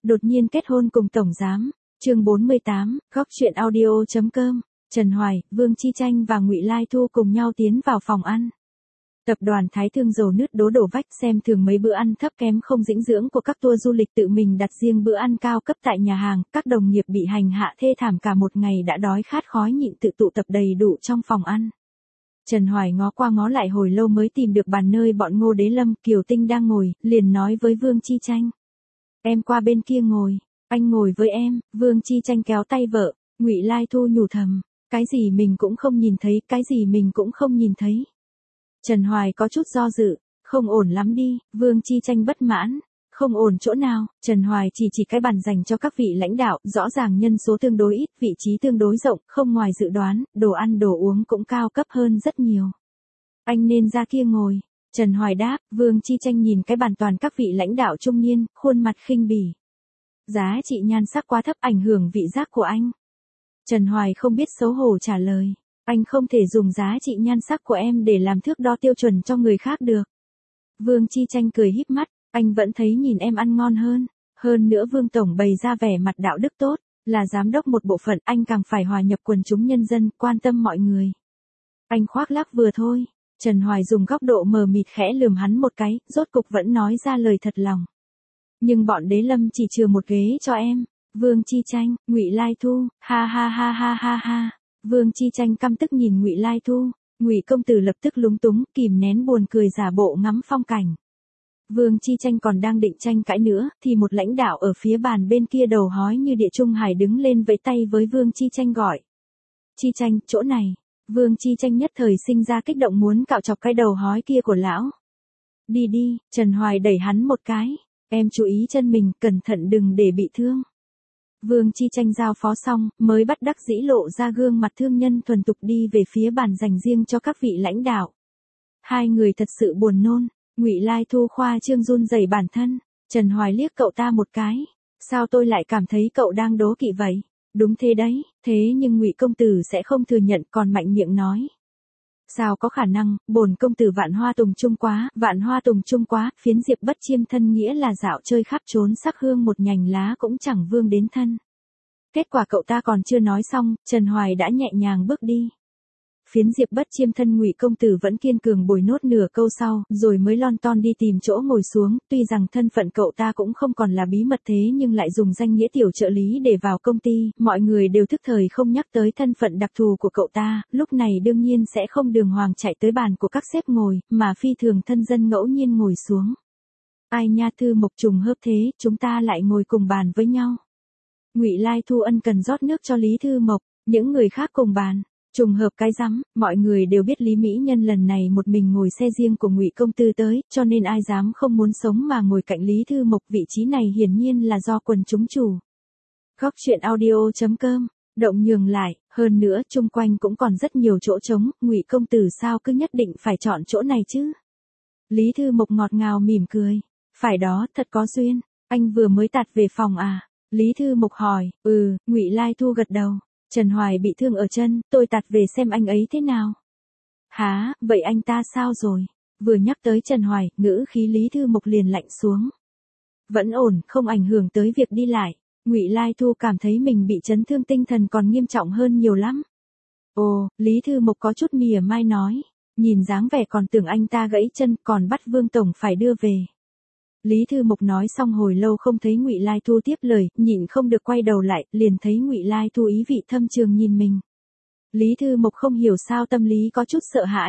Đột nhiên kết hôn cùng tổng giám. Chương 48, góc truyện audio.com. Trần Hoài, Vương Chi Tranh và Ngụy Lai Thu cùng nhau tiến vào phòng ăn. Tập đoàn Thái Thương dầu nứt đổ vách, xem thường mấy bữa ăn thấp kém không dinh dưỡng của các tour du lịch, tự mình đặt riêng bữa ăn cao cấp tại nhà hàng, các đồng nghiệp bị hành hạ thê thảm, cả một ngày đã đói khát khói nhịn tự tụ tập đầy đủ trong phòng ăn. Trần Hoài ngó qua ngó lại hồi lâu mới tìm được bàn nơi bọn Ngô Đế Lâm, Kiều Tinh đang ngồi, liền nói với Vương Chi Tranh. Em qua bên kia ngồi, anh ngồi với em. Vương Chi Tranh kéo tay vợ. Ngụy Lai Thu nhủ thầm, cái gì mình cũng không nhìn thấy, cái gì mình cũng không nhìn thấy. Trần Hoài có chút do dự, không ổn lắm đi. Vương Chi Tranh bất mãn, không ổn chỗ nào. Trần Hoài chỉ cái bàn dành cho các vị lãnh đạo, rõ ràng nhân số tương đối ít, vị trí tương đối rộng, không ngoài dự đoán, đồ ăn đồ uống cũng cao cấp hơn rất nhiều. Anh nên ra kia ngồi. Trần Hoài đáp. Vương Chi Tranh nhìn cái bàn toàn các vị lãnh đạo trung niên, khuôn mặt khinh bỉ. Giá trị nhan sắc quá thấp, ảnh hưởng vị giác của anh. Trần Hoài không biết xấu hổ trả lời. Anh không thể dùng giá trị nhan sắc của em để làm thước đo tiêu chuẩn cho người khác được. Vương Chi Tranh cười híp mắt. Anh vẫn thấy nhìn em ăn ngon hơn. Hơn nữa Vương Tổng bày ra vẻ mặt đạo đức tốt, là giám đốc một bộ phận, anh càng phải hòa nhập quần chúng nhân dân, quan tâm mọi người. Anh khoác lác vừa thôi. Trần Hoài dùng góc độ mờ mịt khẽ lườm hắn một cái, rốt cục vẫn nói ra lời thật lòng. Nhưng bọn Đế Lâm chỉ chừa một ghế cho em. Vương Chi Tranh, Ngụy Lai Thu, ha ha ha ha ha ha. Vương Chi Tranh căm tức nhìn Ngụy Lai Thu. Ngụy công tử lập tức lúng túng, kìm nén buồn cười giả bộ ngắm phong cảnh. Vương Chi Tranh còn đang định tranh cãi nữa, thì một lãnh đạo ở phía bàn bên kia đầu hói như địa trung hải đứng lên vẫy tay với Vương Chi Tranh gọi. Chi Tranh, chỗ này. Vương Chi Tranh nhất thời sinh ra kích động muốn cạo chọc cái đầu hói kia của lão. Đi đi. Trần Hoài đẩy hắn một cái. Em chú ý chân mình, cẩn thận đừng để bị thương. Vương Chi Tranh giao phó xong, mới bắt đắc dĩ lộ ra gương mặt thương nhân thuần tục đi về phía bàn dành riêng cho các vị lãnh đạo. Hai người thật sự buồn nôn. Ngụy Lai Thu khoa trương run rẩy bản thân. Trần Hoài liếc cậu ta một cái. Sao tôi lại cảm thấy cậu đang đố kỵ vậy? Đúng thế đấy, thế nhưng Ngụy công tử sẽ không thừa nhận, còn mạnh miệng nói. Sao có khả năng, bổn công tử vạn hoa tùng chung quá, phiến diệp bất chiêm thân nghĩa là dạo chơi khắp trốn sắc hương, một nhành lá cũng chẳng vương đến thân. Kết quả cậu ta còn chưa nói xong, Trần Hoài đã nhẹ nhàng bước đi. Phiến diệp bất chiêm thân. Ngụy công tử vẫn kiên cường bồi nốt nửa câu sau, rồi mới lon ton đi tìm chỗ ngồi xuống. Tuy rằng thân phận cậu ta cũng không còn là bí mật, thế nhưng lại dùng danh nghĩa tiểu trợ lý để vào công ty, mọi người đều thức thời không nhắc tới thân phận đặc thù của cậu ta. Lúc này đương nhiên sẽ không đường hoàng chạy tới bàn của các sếp ngồi, mà phi thường thân dân ngẫu nhiên ngồi xuống. Ai nha, Thư Mộc, trùng hợp thế, chúng ta lại ngồi cùng bàn với nhau. Ngụy Lai Thu ân cần rót nước cho Lý Thư Mộc. Những người khác cùng bàn. Trùng hợp cái rắm, mọi người đều biết Lý Mỹ Nhân lần này một mình ngồi xe riêng của Ngụy công tử tới, cho nên ai dám không muốn sống mà ngồi cạnh Lý Thư Mộc. Vị trí này hiển nhiên là do quần chúng chủ. Góc truyện audio.com. Động nhường lại, hơn nữa chung quanh cũng còn rất nhiều chỗ trống, Ngụy công tử sao cứ nhất định phải chọn chỗ này chứ? Lý Thư Mộc ngọt ngào mỉm cười. Phải đó, thật có duyên. Anh vừa mới tạt về phòng à? Lý Thư Mộc hỏi. Ngụy Lai Thu gật đầu. Trần Hoài bị thương ở chân, tôi tạt về xem anh ấy thế nào. Hả, vậy anh ta sao rồi? Vừa nhắc tới Trần Hoài, ngữ khí Lý Thư Mộc liền lạnh xuống. Vẫn ổn, không ảnh hưởng tới việc đi lại. Ngụy Lai Thu cảm thấy mình bị chấn thương tinh thần còn nghiêm trọng hơn nhiều lắm. Ồ, Lý Thư Mộc có chút mỉa mai nói. Nhìn dáng vẻ còn tưởng anh ta gãy chân, còn bắt Vương Tổng phải đưa về. Lý Thư Mộc nói xong hồi lâu không thấy Ngụy Lai Thu tiếp lời, nhịn không được quay đầu lại, liền thấy Ngụy Lai Thu ý vị thâm trường nhìn mình. Lý Thư Mộc không hiểu sao tâm lý có chút sợ hãi.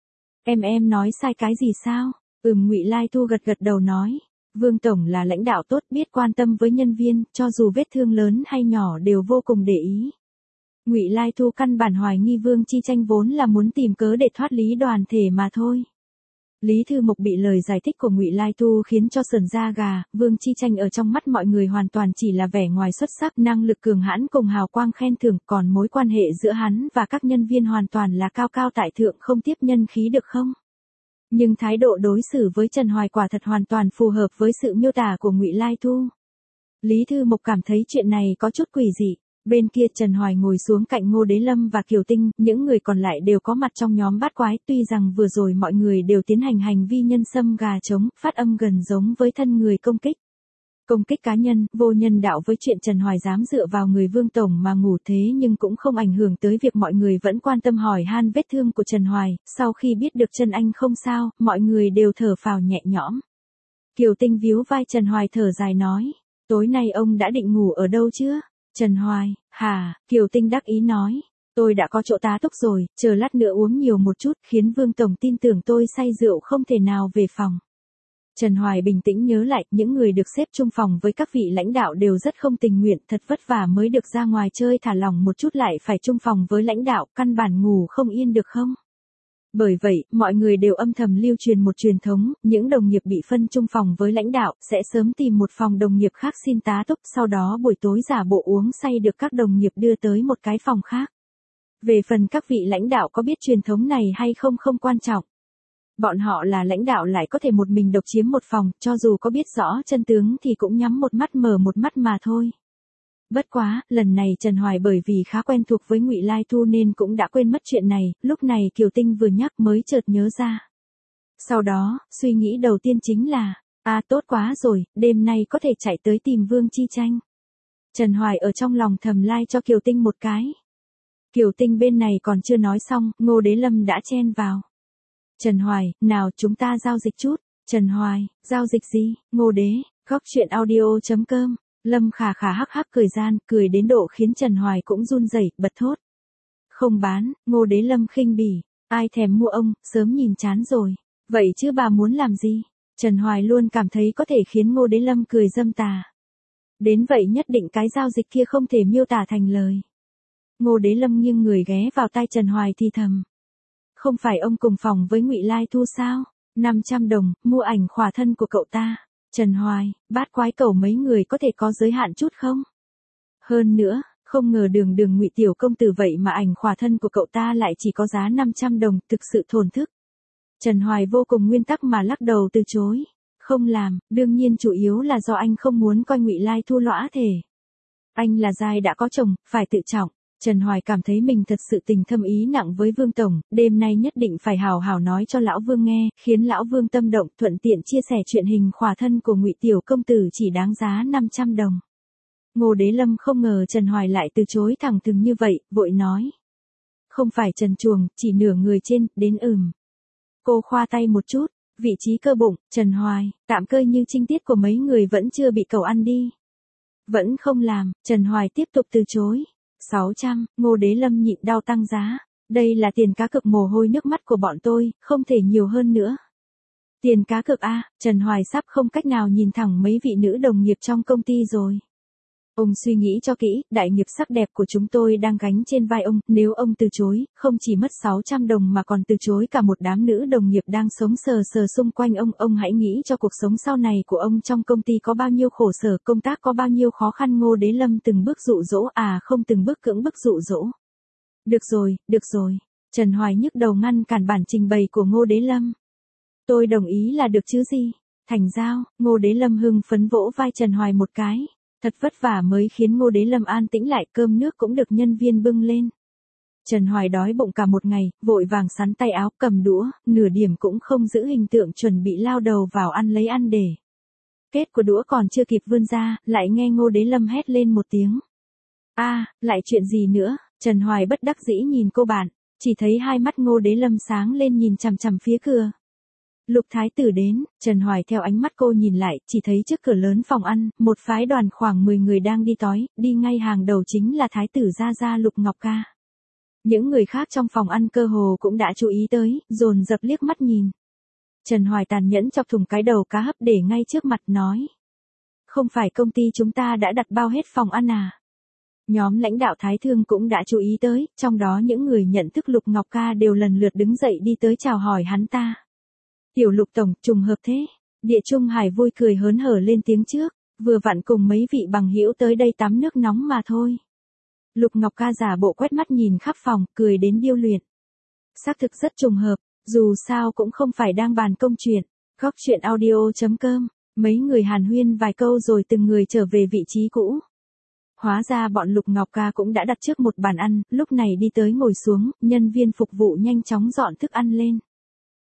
Em nói sai cái gì sao? Ngụy Lai Thu gật đầu nói. Vương Tổng là lãnh đạo tốt, biết quan tâm với nhân viên, cho dù vết thương lớn hay nhỏ đều vô cùng để ý. Ngụy Lai Thu căn bản hoài nghi Vương Chi Tranh vốn là muốn tìm cớ để thoát lý đoàn thể mà thôi. Lý Thư Mộc bị lời giải thích của Ngụy Lai Thu khiến cho sởn da gà. Vương Chi Tranh ở trong mắt mọi người hoàn toàn chỉ là vẻ ngoài xuất sắc, năng lực cường hãn cùng hào quang khen thưởng, còn mối quan hệ giữa hắn và các nhân viên hoàn toàn là cao cao tại thượng, không tiếp nhân khí được không? Nhưng thái độ đối xử với Trần Hoài quả thật hoàn toàn phù hợp với sự miêu tả của Ngụy Lai Thu. Lý Thư Mộc cảm thấy chuyện này có chút quỷ dị. Bên kia Trần Hoài ngồi xuống cạnh Ngô Đế Lâm và Kiều Tinh, những người còn lại đều có mặt trong nhóm bát quái, tuy rằng vừa rồi mọi người đều tiến hành hành vi nhân xâm gà trống, phát âm gần giống với thân người công kích. Công kích cá nhân, vô nhân đạo với chuyện Trần Hoài dám dựa vào người Vương Tổng mà ngủ thế nhưng cũng không ảnh hưởng tới việc mọi người vẫn quan tâm hỏi han vết thương của Trần Hoài, sau khi biết được chân anh không sao, mọi người đều thở phào nhẹ nhõm. Kiều Tinh víu vai Trần Hoài thở dài nói, tối nay ông đã định ngủ ở đâu chưa? Trần Hoài, hả, Kiều Tinh đắc ý nói, tôi đã có chỗ tá túc rồi, chờ lát nữa uống nhiều một chút, khiến Vương Tổng tin tưởng tôi say rượu không thể nào về phòng. Trần Hoài bình tĩnh nhớ lại, những người được xếp chung phòng với các vị lãnh đạo đều rất không tình nguyện, thật vất vả mới được ra ngoài chơi thả lỏng một chút lại phải chung phòng với lãnh đạo, căn bản ngủ không yên được không? Bởi vậy, mọi người đều âm thầm lưu truyền một truyền thống, những đồng nghiệp bị phân chung phòng với lãnh đạo, sẽ sớm tìm một phòng đồng nghiệp khác xin tá túc, sau đó buổi tối giả bộ uống say được các đồng nghiệp đưa tới một cái phòng khác. Về phần các vị lãnh đạo có biết truyền thống này hay không không quan trọng. Bọn họ là lãnh đạo lại có thể một mình độc chiếm một phòng, cho dù có biết rõ chân tướng thì cũng nhắm một mắt mở một mắt mà thôi. Bất quá, lần này Trần Hoài bởi vì khá quen thuộc với Ngụy Lai Thu nên cũng đã quên mất chuyện này, lúc này Kiều Tinh vừa nhắc mới chợt nhớ ra. Sau đó, suy nghĩ đầu tiên chính là, tốt quá rồi, đêm nay có thể chạy tới tìm Vương Chi Tranh. Trần Hoài ở trong lòng thầm lai cho Kiều Tinh một cái. Kiều Tinh bên này còn chưa nói xong, Ngô Đế Lâm đã chen vào. Trần Hoài, nào chúng ta giao dịch chút. Trần Hoài, giao dịch gì? Ngô Đế, góc chuyện audio.com. Lâm Khả Khả hắc hắc cười gian, cười đến độ khiến Trần Hoài cũng run rẩy, bật thốt. Không bán, Ngô Đế Lâm khinh bỉ, ai thèm mua ông, sớm nhìn chán rồi. Vậy chứ bà muốn làm gì? Trần Hoài luôn cảm thấy có thể khiến Ngô Đế Lâm cười dâm tà. Đến vậy nhất định cái giao dịch kia không thể miêu tả thành lời. Ngô Đế Lâm nghiêng người ghé vào tai Trần Hoài thì thầm. Không phải ông cùng phòng với Ngụy Lai Thu sao? 500 đồng, mua ảnh khỏa thân của cậu ta. Trần Hoài, bát quái cẩu mấy người có thể có giới hạn chút không? Hơn nữa, không ngờ đường Ngụy tiểu công tử vậy mà ảnh khỏa thân của cậu ta lại chỉ có giá 500 đồng, thực sự thổn thức. Trần Hoài vô cùng nguyên tắc mà lắc đầu từ chối. Không làm, đương nhiên chủ yếu là do anh không muốn coi Ngụy Lai Thu lõa thể. Anh là giai đã có chồng, phải tự trọng. Trần Hoài cảm thấy mình thật sự tình thâm ý nặng với Vương Tổng, đêm nay nhất định phải hào hào nói cho Lão Vương nghe, khiến Lão Vương tâm động, thuận tiện chia sẻ chuyện hình khỏa thân của Ngụy tiểu công tử chỉ đáng giá 500 đồng. Ngô Đế Lâm không ngờ Trần Hoài lại từ chối thẳng thừng như vậy, vội nói. Không phải trần chuồng, chỉ nửa người trên, đến Cô khoa tay một chút, vị trí cơ bụng, Trần Hoài, tạm coi như trinh tiết của mấy người vẫn chưa bị cậu ăn đi. Vẫn không làm, Trần Hoài tiếp tục từ chối. 600, Ngô Đế Lâm nhịn đau tăng giá. Đây là tiền cá cược mồ hôi nước mắt của bọn tôi, không thể nhiều hơn nữa. Tiền cá cược a, Trần Hoài sắp không cách nào nhìn thẳng mấy vị nữ đồng nghiệp trong công ty rồi. Ông suy nghĩ cho kỹ, đại nghiệp sắc đẹp của chúng tôi đang gánh trên vai ông, nếu ông từ chối, không chỉ mất 600 đồng mà còn từ chối cả một đám nữ đồng nghiệp đang sống sờ sờ xung quanh ông hãy nghĩ cho cuộc sống sau này của ông trong công ty có bao nhiêu khổ sở, công tác có bao nhiêu khó khăn. Ngô Đế Lâm từng bước dụ dỗ, không từng bước cưỡng bức dụ dỗ. Được rồi, Trần Hoài nhức đầu ngăn cản bản trình bày của Ngô Đế Lâm. Tôi đồng ý là được chứ gì, thành giao. Ngô Đế Lâm hưng phấn vỗ vai Trần Hoài một cái. Thật vất vả mới khiến Ngô Đế Lâm an tĩnh lại, cơm nước cũng được nhân viên bưng lên. Trần Hoài đói bụng cả một ngày, vội vàng sắn tay áo cầm đũa, nửa điểm cũng không giữ hình tượng chuẩn bị lao đầu vào ăn lấy ăn để. Kết của đũa còn chưa kịp vươn ra, lại nghe Ngô Đế Lâm hét lên một tiếng. Lại chuyện gì nữa? Trần Hoài bất đắc dĩ nhìn cô bạn, chỉ thấy hai mắt Ngô Đế Lâm sáng lên nhìn chằm chằm phía cửa. Lục Thái Tử đến, Trần Hoài theo ánh mắt cô nhìn lại, chỉ thấy trước cửa lớn phòng ăn, một phái đoàn khoảng 10 người đang đi tói, đi ngay hàng đầu chính là Thái Tử Gia Gia Lục Ngọc Ca. Những người khác trong phòng ăn cơ hồ cũng đã chú ý tới, dồn dập liếc mắt nhìn. Trần Hoài tàn nhẫn chọc thủng cái đầu cá hấp để ngay trước mặt nói. Không phải công ty chúng ta đã đặt bao hết phòng ăn à? Nhóm lãnh đạo Thái Thương cũng đã chú ý tới, trong đó những người nhận thức Lục Ngọc Ca đều lần lượt đứng dậy đi tới chào hỏi hắn ta. Tiểu Lục tổng, trùng hợp thế. Địa Trung Hải vui cười hớn hở lên tiếng trước, vừa vặn cùng mấy vị bằng hữu tới đây tắm nước nóng mà thôi. Lục Ngọc Ca giả bộ quét mắt nhìn khắp phòng, cười đến điêu luyện. Xác thực rất trùng hợp, dù sao cũng không phải đang bàn công chuyện. Góc chuyện audio.com, mấy người hàn huyên vài câu rồi từng người trở về vị trí cũ. Hóa ra bọn Lục Ngọc Ca cũng đã đặt trước một bàn ăn, lúc này đi tới ngồi xuống, nhân viên phục vụ nhanh chóng dọn thức ăn lên.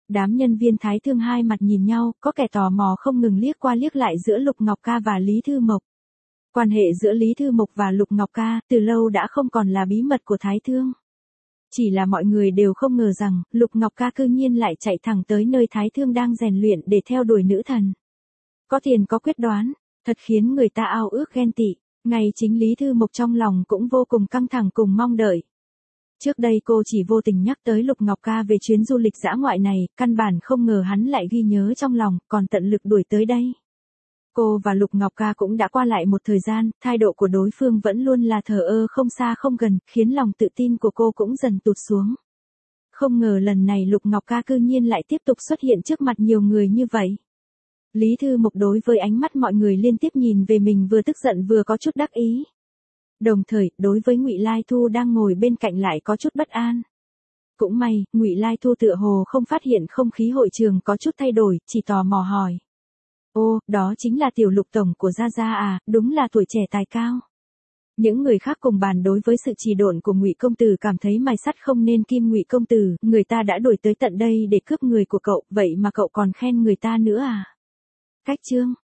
Đám nhân viên Thái Thương hai mặt nhìn nhau, có kẻ tò mò không ngừng liếc qua liếc lại giữa Lục Ngọc Ca và Lý Thư Mộc. Quan hệ giữa Lý Thư Mộc và Lục Ngọc Ca từ lâu đã không còn là bí mật của Thái Thương. Chỉ là mọi người đều không ngờ rằng, Lục Ngọc Ca cư nhiên lại chạy thẳng tới nơi Thái Thương đang rèn luyện để theo đuổi nữ thần. Có tiền có quyết đoán, thật khiến người ta ao ước ghen tị. Ngay chính Lý Thư Mộc trong lòng cũng vô cùng căng thẳng cùng mong đợi. Trước đây cô chỉ vô tình nhắc tới Lục Ngọc Ca về chuyến du lịch dã ngoại này, căn bản không ngờ hắn lại ghi nhớ trong lòng, còn tận lực đuổi tới đây. Cô và Lục Ngọc Ca cũng đã qua lại một thời gian, thái độ của đối phương vẫn luôn là thờ ơ không xa không gần, khiến lòng tự tin của cô cũng dần tụt xuống. Không ngờ lần này Lục Ngọc Ca cư nhiên lại tiếp tục xuất hiện trước mặt nhiều người như vậy. Lý Thư Mộc đối với ánh mắt mọi người liên tiếp nhìn về mình vừa tức giận vừa có chút đắc ý. Đồng thời, đối với Ngụy Lai Thu đang ngồi bên cạnh lại có chút bất an. Cũng may, Ngụy Lai Thu tựa hồ không phát hiện không khí hội trường có chút thay đổi, chỉ tò mò hỏi. Ô, đó chính là tiểu Lục tổng của Gia Gia à, đúng là tuổi trẻ tài cao. Những người khác cùng bàn đối với sự trì độn của Ngụy công tử cảm thấy mài sắt không nên kim. Ngụy công tử, người ta đã đuổi tới tận đây để cướp người của cậu, vậy mà cậu còn khen người ta nữa à? Cách chương